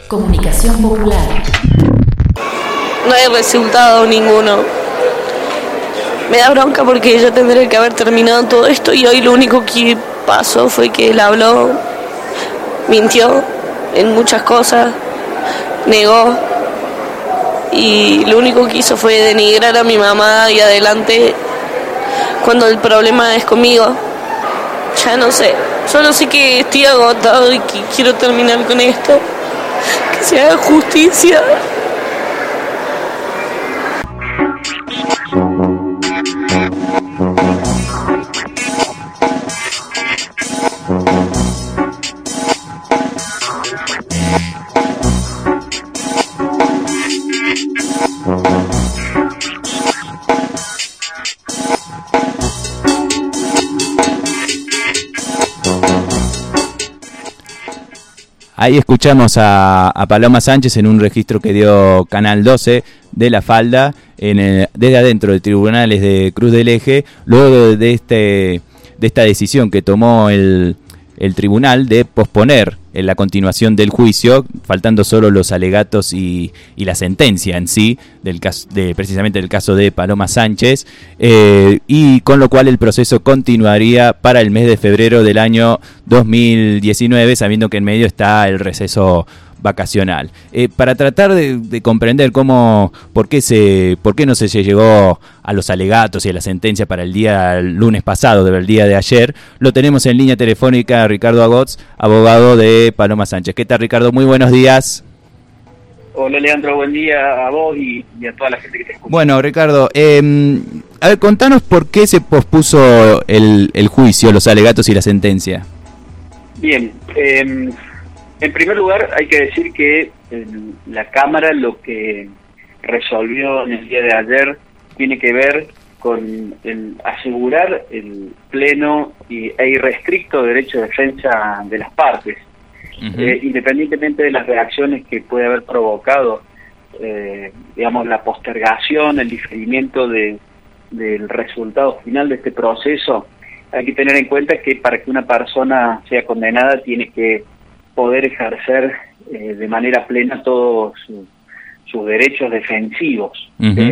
Comunicación popular. No hay resultado ninguno. Me da bronca porque yo tendría que haber terminado todo esto y hoy lo único que pasó fue que él habló, mintió en muchas cosas, negó y lo único que hizo fue denigrar a mi mamá y adelante cuando el problema es conmigo. Ya no sé, solo sé que estoy agotado y que quiero terminar con esto, que se haga justicia. Ahí escuchamos a Paloma Sánchez en un registro que dio Canal 12 de La Falda desde adentro de tribunales de Cruz del Eje, luego de esta decisión que tomó el tribunal de posponer la continuación del juicio, faltando solo los alegatos y la sentencia en sí del caso, precisamente del caso de Paloma Sánchez, y con lo cual el proceso continuaría para el mes de febrero del año 2019, sabiendo que en medio está el receso vacacional. Para tratar de comprender por qué no se llegó a los alegatos y a la sentencia para el lunes pasado, el día de ayer, lo tenemos en línea telefónica a Ricardo Agots, abogado de Paloma Sánchez. ¿Qué tal, Ricardo? Muy buenos días. Hola, Leandro, buen día a vos y a toda la gente que te escucha. Bueno, Ricardo, a ver, contanos por qué se pospuso el juicio, los alegatos y la sentencia. Bien, en primer lugar, hay que decir que la Cámara lo que resolvió en el día de ayer tiene que ver con asegurar el pleno e irrestricto derecho de defensa de las partes, independientemente de las reacciones que puede haber provocado, digamos, la postergación, el diferimiento del resultado final de este proceso. Hay que tener en cuenta que para que una persona sea condenada tiene que poder ejercer de manera plena todos sus derechos defensivos.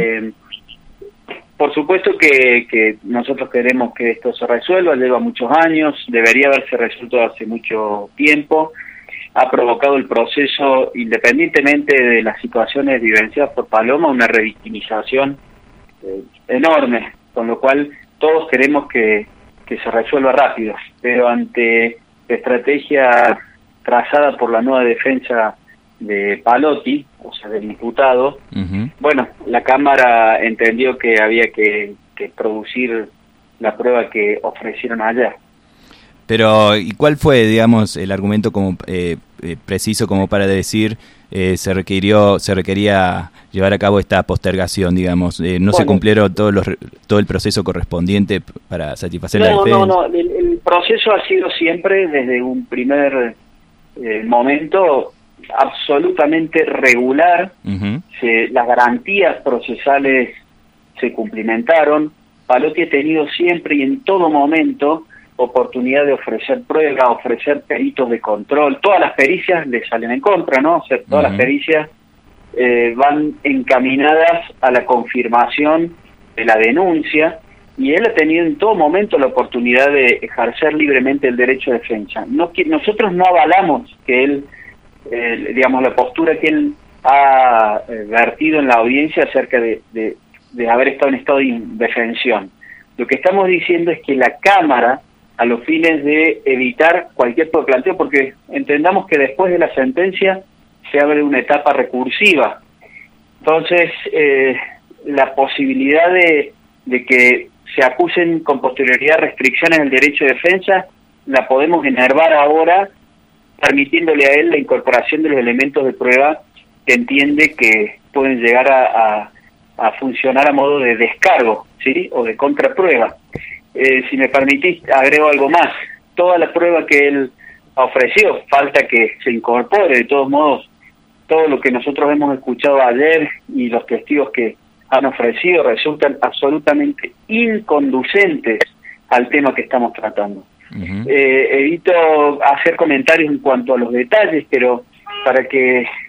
Por supuesto que nosotros queremos que esto se resuelva, lleva muchos años, debería haberse resuelto hace mucho tiempo, ha provocado el proceso, independientemente de las situaciones vivenciadas por Paloma, una revictimización enorme, con lo cual todos queremos que se resuelva rápido, pero ante la estrategia trazada por la nueva defensa de Palotti, o sea, del imputado, bueno, la Cámara entendió que había que producir la prueba que ofrecieron ayer. Pero, ¿y cuál fue, digamos, el argumento como preciso como para decir se requería llevar a cabo esta postergación, digamos? ¿No se cumplieron todo el proceso correspondiente para satisfacer la defensa? No, el proceso ha sido siempre, desde un primer momento, absolutamente regular. Las garantías procesales se cumplimentaron. Palotti ha tenido siempre y en todo momento oportunidad de ofrecer pruebas, ofrecer peritos de control. Todas las pericias le salen en contra, ¿no? O sea, todas las pericias van encaminadas a la confirmación de la denuncia, y él ha tenido en todo momento la oportunidad de ejercer libremente el derecho de defensa. Nosotros no avalamos que él, digamos, la postura que él ha vertido en la audiencia acerca de haber estado en estado de indefensión. Lo que estamos diciendo es que la Cámara, a los fines de evitar cualquier tipo de planteo, porque entendamos que después de la sentencia se abre una etapa recursiva. Entonces, la posibilidad de que se acusen con posterioridad restricciones del derecho de defensa la podemos enervar ahora, permitiéndole a él la incorporación de los elementos de prueba que entiende que pueden llegar a funcionar a modo de descargo, ¿sí? O de contraprueba. Si me permitís, agrego algo más. Toda la prueba que él ofreció, falta que se incorpore. De todos modos, todo lo que nosotros hemos escuchado ayer y los testigos que han ofrecido resultan absolutamente inconducentes al tema que estamos tratando. Evito hacer comentarios en cuanto a los detalles, pero para que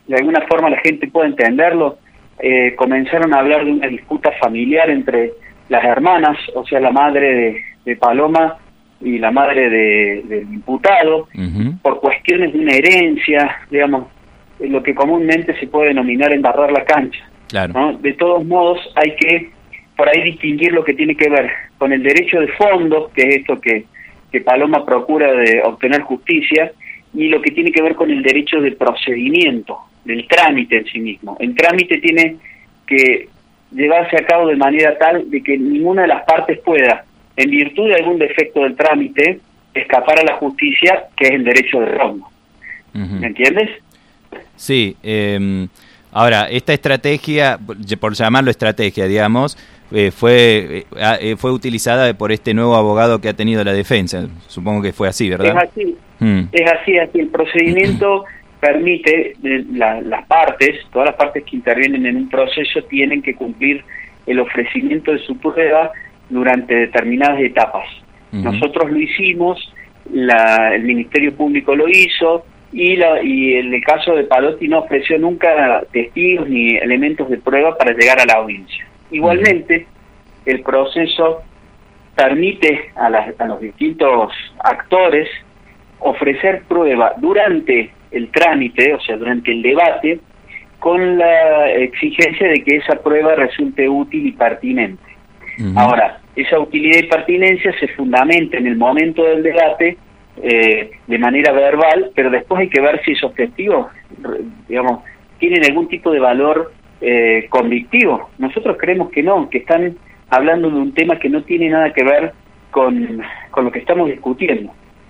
de alguna forma la gente pueda entenderlo, comenzaron a hablar de una disputa familiar entre las hermanas, o sea, la madre de Paloma y la madre del imputado, por cuestiones de una herencia, digamos, lo que comúnmente se puede denominar embarrar la cancha. Claro. ¿No? De todos modos, hay que por ahí distinguir lo que tiene que ver con el derecho de fondo, que es esto que Paloma procura de obtener justicia, y lo que tiene que ver con el derecho de procedimiento, del trámite en sí mismo. El trámite tiene que llevarse a cabo de manera tal de que ninguna de las partes pueda, en virtud de algún defecto del trámite, escapar a la justicia, que es el derecho de fondo. ¿Me entiendes? Sí. Ahora, esta estrategia, por llamarlo estrategia, digamos, fue utilizada por este nuevo abogado que ha tenido la defensa. Supongo que fue así, ¿verdad? Es así. El procedimiento permite, las partes, todas las partes que intervienen en un proceso tienen que cumplir el ofrecimiento de su prueba durante determinadas etapas. Nosotros lo hicimos, el Ministerio Público lo hizo, y en el caso de Palotti no ofreció nunca testigos ni elementos de prueba para llegar a la audiencia. Igualmente, el proceso permite a los distintos actores ofrecer prueba durante el trámite, o sea, durante el debate, con la exigencia de que esa prueba resulte útil y pertinente. Ahora, esa utilidad y pertinencia se fundamenta en el momento del debate de manera verbal, pero después hay que ver si esos testigos, digamos, tienen algún tipo de valor convictivo. Nosotros creemos que no, que están hablando de un tema que no tiene nada que ver con lo que estamos discutiendo.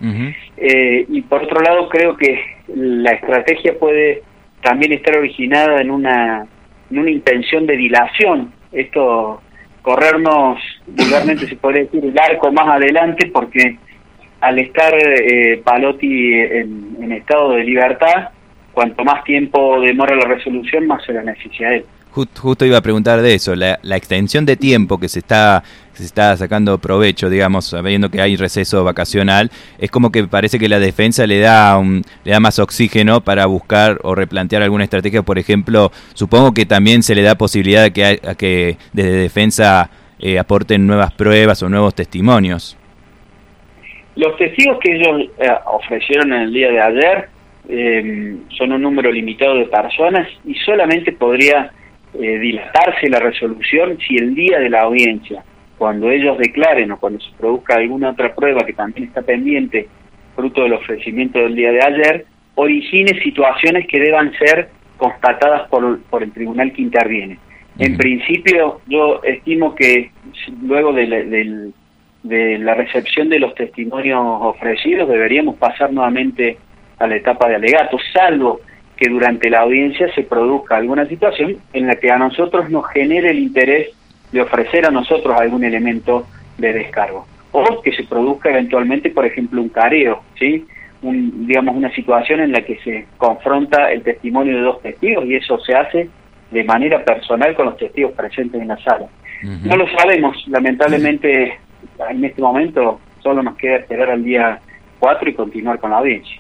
Y por otro lado, creo que la estrategia puede también estar originada en una intención de dilación. Esto, corrernos, vulgarmente se podría decir, el arco más adelante, porque al estar Palotti en estado de libertad, cuanto más tiempo demora la resolución, más se la necesita él. Justo iba a preguntar de eso, la extensión de tiempo que se está sacando provecho, digamos, sabiendo que hay receso vacacional, es como que parece que la defensa le da más oxígeno para buscar o replantear alguna estrategia. Por ejemplo, supongo que también se le da posibilidad de que desde defensa aporten nuevas pruebas o nuevos testimonios. Los testigos que ellos ofrecieron en el día de ayer son un número limitado de personas y solamente podría dilatarse la resolución si el día de la audiencia, cuando ellos declaren o cuando se produzca alguna otra prueba que también está pendiente, fruto del ofrecimiento del día de ayer, origine situaciones que deban ser constatadas por el tribunal que interviene. En principio, yo estimo que luego de la recepción de los testimonios ofrecidos deberíamos pasar nuevamente a la etapa de alegatos, salvo que durante la audiencia se produzca alguna situación en la que a nosotros nos genere el interés de ofrecer a nosotros algún elemento de descargo, o que se produzca eventualmente, por ejemplo, un careo, ¿sí? Digamos, una situación en la que se confronta el testimonio de dos testigos, y eso se hace de manera personal con los testigos presentes en la sala. No lo sabemos, lamentablemente en este momento solo nos queda esperar al día 4 y continuar con la audiencia.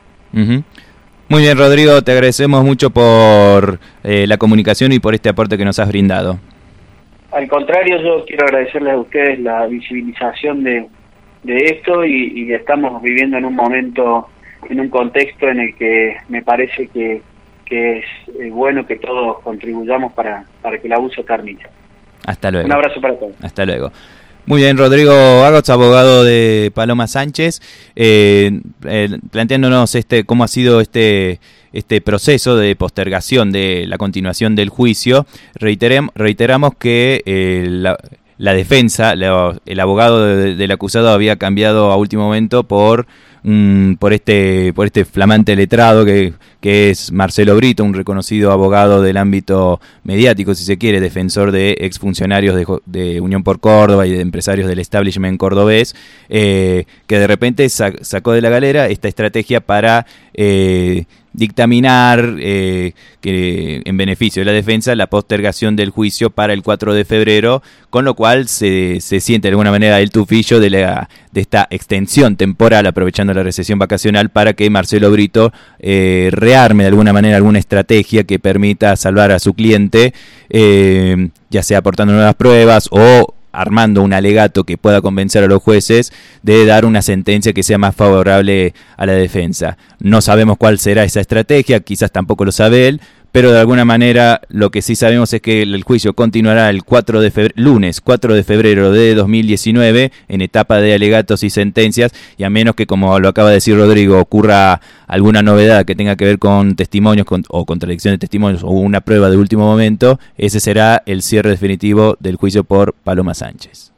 Muy bien, Rodrigo, te agradecemos mucho por la comunicación y por este aporte que nos has brindado. Al contrario, yo quiero agradecerles a ustedes la visibilización de esto, y estamos viviendo en un momento, en un contexto en el que me parece que es bueno que todos contribuyamos para que el abuso termine. Hasta luego. Un abrazo para todos. Hasta luego. Muy bien, Rodrigo Agots, abogado de Paloma Sánchez, planteándonos cómo ha sido este proceso de postergación de la continuación del juicio. Reiteramos que la defensa, el abogado del acusado había cambiado a último momento por este flamante letrado que es Marcelo Brito, un reconocido abogado del ámbito mediático, si se quiere, defensor de exfuncionarios de Unión por Córdoba y de empresarios del establishment cordobés, que de repente sacó de la galera esta estrategia para dictaminar que en beneficio de la defensa la postergación del juicio para el 4 de febrero, con lo cual se siente de alguna manera el tufillo de esta extensión temporal, aprovechando la recesión vacacional, para que Marcelo Brito reabra arme de alguna manera alguna estrategia que permita salvar a su cliente, ya sea aportando nuevas pruebas o armando un alegato que pueda convencer a los jueces de dar una sentencia que sea más favorable a la defensa. No sabemos cuál será esa estrategia, quizás tampoco lo sabe él, pero de alguna manera lo que sí sabemos es que el juicio continuará el lunes 4 de febrero de 2019 en etapa de alegatos y sentencias, y a menos que, como lo acaba de decir Rodrigo, ocurra alguna novedad que tenga que ver con testimonios o contradicción de testimonios o una prueba de último momento, ese será el cierre definitivo del juicio por Paloma Sánchez.